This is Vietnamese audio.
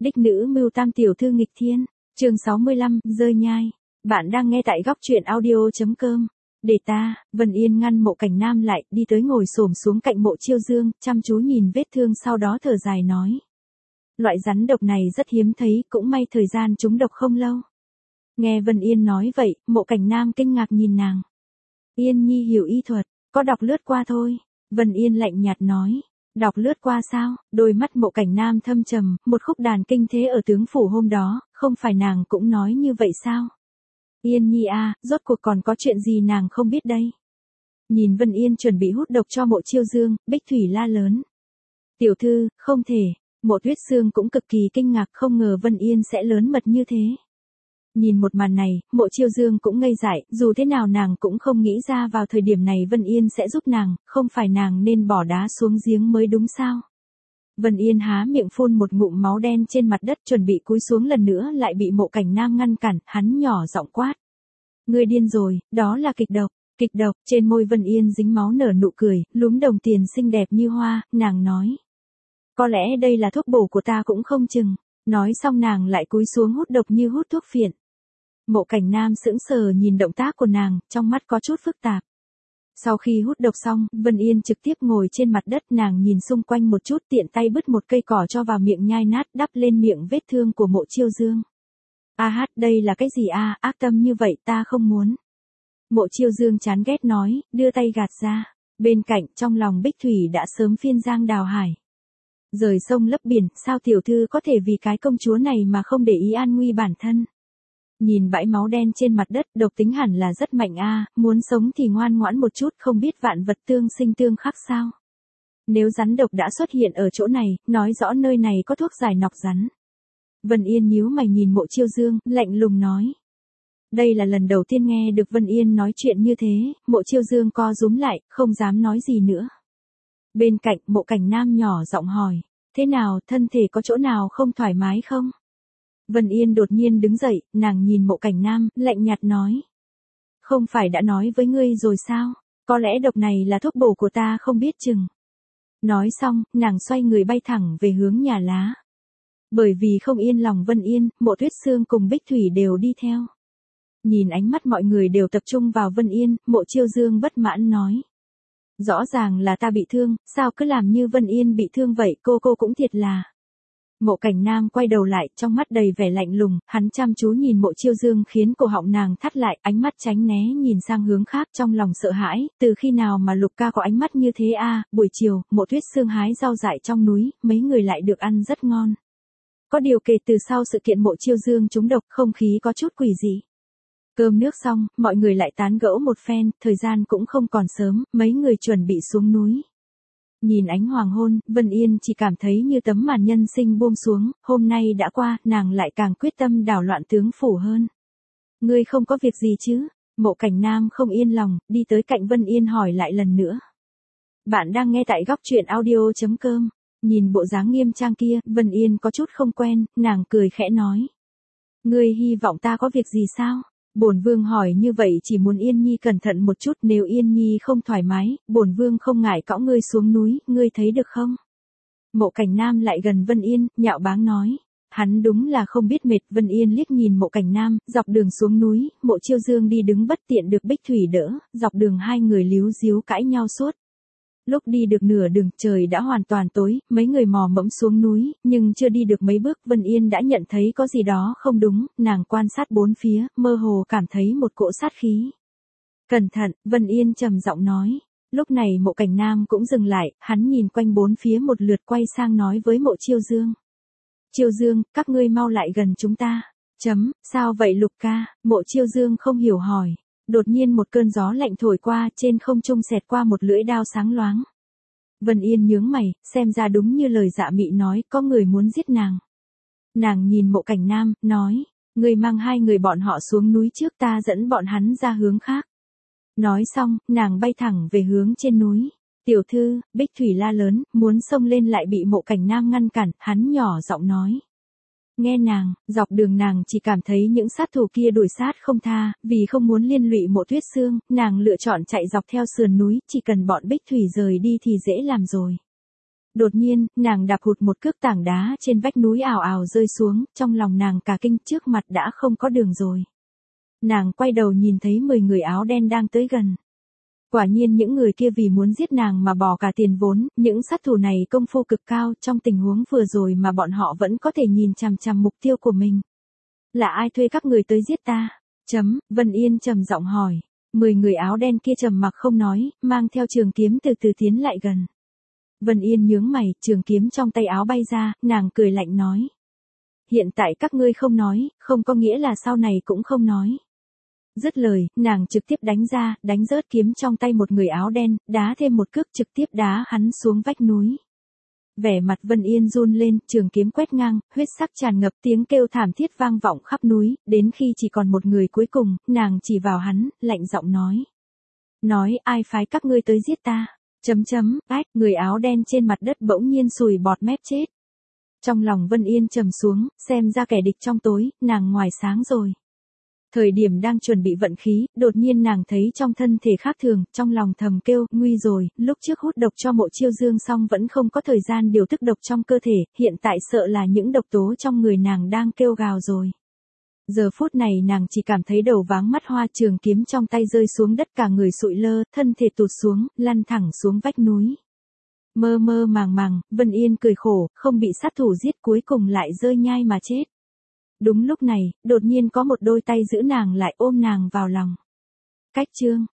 Đích nữ mưu tam tiểu thư nghịch thiên, chương 65, rơi nhai. Bạn đang nghe tại góc truyện audio.com. Để ta, Vân Yên ngăn Mộ Cảnh Nam lại, đi tới ngồi xổm xuống cạnh Mộ Chiêu Dương, chăm chú nhìn vết thương sau đó thở dài nói. Loại rắn độc này rất hiếm thấy, cũng may thời gian chúng độc không lâu. Nghe Vân Yên nói vậy, Mộ Cảnh Nam kinh ngạc nhìn nàng. Yên Nhi hiểu y thuật, có đọc lướt qua thôi. Vân Yên lạnh nhạt nói. Đọc lướt qua sao? Đôi mắt Mộ Cảnh Nam thâm trầm, một khúc đàn kinh thế ở tướng phủ hôm đó, không phải nàng cũng nói như vậy sao? Yên Nhi à, rốt cuộc còn có chuyện gì nàng không biết đây? Nhìn Vân Yên chuẩn bị hút độc cho Mộ Chiêu Dương, Bích Thủy la lớn. Tiểu thư, không thể. Mộ Tuyết Sương cũng cực kỳ kinh ngạc, không ngờ Vân Yên sẽ lớn mật như thế. Nhìn một màn này, Mộ Chiêu Dương cũng ngây dại, dù thế nào nàng cũng không nghĩ ra vào thời điểm này Vân Yên sẽ giúp nàng, không phải nàng nên bỏ đá xuống giếng mới đúng sao? Vân Yên há miệng phun một ngụm máu đen trên mặt đất, chuẩn bị cúi xuống lần nữa lại bị Mộ Cảnh Nam ngăn cản, hắn nhỏ giọng quát. Ngươi điên rồi, đó là kịch độc. Kịch độc. Trên môi Vân Yên dính máu nở nụ cười, lúm đồng tiền xinh đẹp như hoa, nàng nói. Có lẽ đây là thuốc bổ của ta cũng không chừng. Nói xong nàng lại cúi xuống hút độc như hút thuốc phiện. Mộ Cảnh Nam sững sờ nhìn động tác của nàng, trong mắt có chút phức tạp. Sau khi hút độc xong, Vân Yên trực tiếp ngồi trên mặt đất, nàng nhìn xung quanh một chút, tiện tay bứt một cây cỏ cho vào miệng nhai nát, đắp lên miệng vết thương của Mộ Chiêu Dương. Đây là cái gì ác tâm như vậy, ta không muốn. Mộ Chiêu Dương chán ghét nói, đưa tay gạt ra. Bên cạnh, trong lòng Bích Thủy đã sớm phiên giang đào hải. Rời sông lấp biển, sao tiểu thư có thể vì cái công chúa này mà không để ý an nguy bản thân. Nhìn bãi máu đen trên mặt đất, độc tính hẳn là rất mạnh muốn sống thì ngoan ngoãn một chút, không biết vạn vật tương sinh tương khắc sao. Nếu rắn độc đã xuất hiện ở chỗ này, nói rõ nơi này có thuốc giải nọc rắn. Vân Yên nhíu mày nhìn Mộ Chiêu Dương, lạnh lùng nói. Đây là lần đầu tiên nghe được Vân Yên nói chuyện như thế, Mộ Chiêu Dương co rúm lại, không dám nói gì nữa. Bên cạnh, Mộ Cảnh Nam nhỏ giọng hỏi, thế nào, thân thể có chỗ nào không thoải mái không? Vân Yên đột nhiên đứng dậy, nàng nhìn Mộ Cảnh Nam, lạnh nhạt nói. Không phải đã nói với ngươi rồi sao, có lẽ độc này là thuốc bổ của ta không biết chừng. Nói xong, nàng xoay người bay thẳng về hướng nhà lá. Bởi vì không yên lòng Vân Yên, Mộ Tuyết Sương cùng Bích Thủy đều đi theo. Nhìn ánh mắt mọi người đều tập trung vào Vân Yên, Mộ Chiêu Dương bất mãn nói. Rõ ràng là ta bị thương, sao cứ làm như Vân Yên bị thương vậy, cô cũng thiệt là. Mộ Cảnh Nam quay đầu lại, trong mắt đầy vẻ lạnh lùng, hắn chăm chú nhìn Mộ Chiêu Dương khiến cổ họng nàng thắt lại, ánh mắt tránh né nhìn sang hướng khác, trong lòng sợ hãi, từ khi nào mà Lục ca có ánh mắt như thế buổi chiều, Mộ Tuyết Sương hái rau dại trong núi, mấy người lại được ăn rất ngon. Có điều kể từ sau sự kiện Mộ Chiêu Dương trúng độc, không khí có chút quỷ dị. Cơm nước xong, mọi người lại tán gẫu một phen, thời gian cũng không còn sớm, mấy người chuẩn bị xuống núi. Nhìn ánh hoàng hôn, Vân Yên chỉ cảm thấy như tấm màn nhân sinh buông xuống, hôm nay đã qua, nàng lại càng quyết tâm đảo loạn tướng phủ hơn. Ngươi không có việc gì chứ? Mộ Cảnh Nam không yên lòng, đi tới cạnh Vân Yên hỏi lại lần nữa. Bạn đang nghe tại góc truyện audio.com. Nhìn bộ dáng nghiêm trang kia, Vân Yên có chút không quen, nàng cười khẽ nói. Ngươi hy vọng ta có việc gì sao? Bổn vương hỏi như vậy chỉ muốn Yên Nhi cẩn thận một chút, nếu Yên Nhi không thoải mái, bổn vương không ngại cõng ngươi xuống núi, ngươi thấy được không? Mộ Cảnh Nam lại gần Vân Yên, nhạo báng nói. Hắn đúng là không biết mệt. Vân Yên liếc nhìn Mộ Cảnh Nam, dọc đường xuống núi, Mộ Chiêu Dương đi đứng bất tiện được Bích Thủy đỡ, dọc đường hai người líu díu cãi nhau suốt. Lúc đi được nửa đường, trời đã hoàn toàn tối, mấy người mò mẫm xuống núi, nhưng chưa đi được mấy bước, Vân Yên đã nhận thấy có gì đó không đúng, nàng quan sát bốn phía, mơ hồ cảm thấy một cỗ sát khí. Cẩn thận, Vân Yên trầm giọng nói. Lúc này Mộ Cảnh Nam cũng dừng lại, hắn nhìn quanh bốn phía một lượt quay sang nói với Mộ Chiêu Dương. Chiêu Dương, các ngươi mau lại gần chúng ta. Sao vậy Lục ca? Mộ Chiêu Dương không hiểu hỏi. Đột nhiên một cơn gió lạnh thổi qua, trên không trung xẹt qua một lưỡi đao sáng loáng. Vân Yên nhướng mày, xem ra đúng như lời Dạ Mị nói, có người muốn giết nàng. Nàng nhìn Mộ Cảnh Nam, nói, ngươi mang hai người bọn họ xuống núi trước, ta dẫn bọn hắn ra hướng khác. Nói xong, nàng bay thẳng về hướng trên núi. Tiểu thư, Bích Thủy la lớn, muốn xông lên lại bị Mộ Cảnh Nam ngăn cản, hắn nhỏ giọng nói. Nghe nàng, dọc đường nàng chỉ cảm thấy những sát thủ kia đuổi sát không tha, vì không muốn liên lụy Mộ Tuyết Sương, nàng lựa chọn chạy dọc theo sườn núi, chỉ cần bọn Bích Thủy rời đi thì dễ làm rồi. Đột nhiên, nàng đạp hụt một cước tảng đá trên vách núi ào ào rơi xuống, trong lòng nàng cả kinh, trước mặt đã không có đường rồi. Nàng quay đầu nhìn thấy 10 người áo đen đang tới gần. Quả nhiên những người kia vì muốn giết nàng mà bỏ cả tiền vốn, những sát thủ này công phu cực cao, trong tình huống vừa rồi mà bọn họ vẫn có thể nhìn chằm chằm mục tiêu của mình. Là ai thuê các người tới giết ta? Vân Yên trầm giọng hỏi. 10 người áo đen kia trầm mặc không nói, mang theo trường kiếm từ từ tiến lại gần. Vân Yên nhướng mày, trường kiếm trong tay áo bay ra, nàng cười lạnh nói. Hiện tại các ngươi không nói, không có nghĩa là sau này cũng không nói. Dứt lời, nàng trực tiếp đánh rớt kiếm trong tay một người áo đen, đá thêm một cước trực tiếp đá hắn xuống vách núi. Vẻ mặt Vân Yên run lên, trường kiếm quét ngang, huyết sắc tràn ngập, tiếng kêu thảm thiết vang vọng khắp núi, đến khi chỉ còn một người cuối cùng, nàng chỉ vào hắn, lạnh giọng nói. Nói ai phái các ngươi tới giết ta? Ách, người áo đen trên mặt đất bỗng nhiên sùi bọt mép chết. Trong lòng Vân Yên trầm xuống, xem ra kẻ địch trong tối, nàng ngoài sáng rồi. Thời điểm đang chuẩn bị vận khí, đột nhiên nàng thấy trong thân thể khác thường, trong lòng thầm kêu, nguy rồi, lúc trước hút độc cho Mộ Chiêu Dương xong vẫn không có thời gian điều tức độc trong cơ thể, hiện tại sợ là những độc tố trong người nàng đang kêu gào rồi. Giờ phút này nàng chỉ cảm thấy đầu váng mắt hoa, trường kiếm trong tay rơi xuống đất, cả người sụi lơ, thân thể tụt xuống, lăn thẳng xuống vách núi. Mơ mơ màng màng, Vân Yên cười khổ, không bị sát thủ giết cuối cùng lại rơi nhai mà chết. Đúng lúc này, đột nhiên có một đôi tay giữ nàng lại ôm nàng vào lòng. Cách chương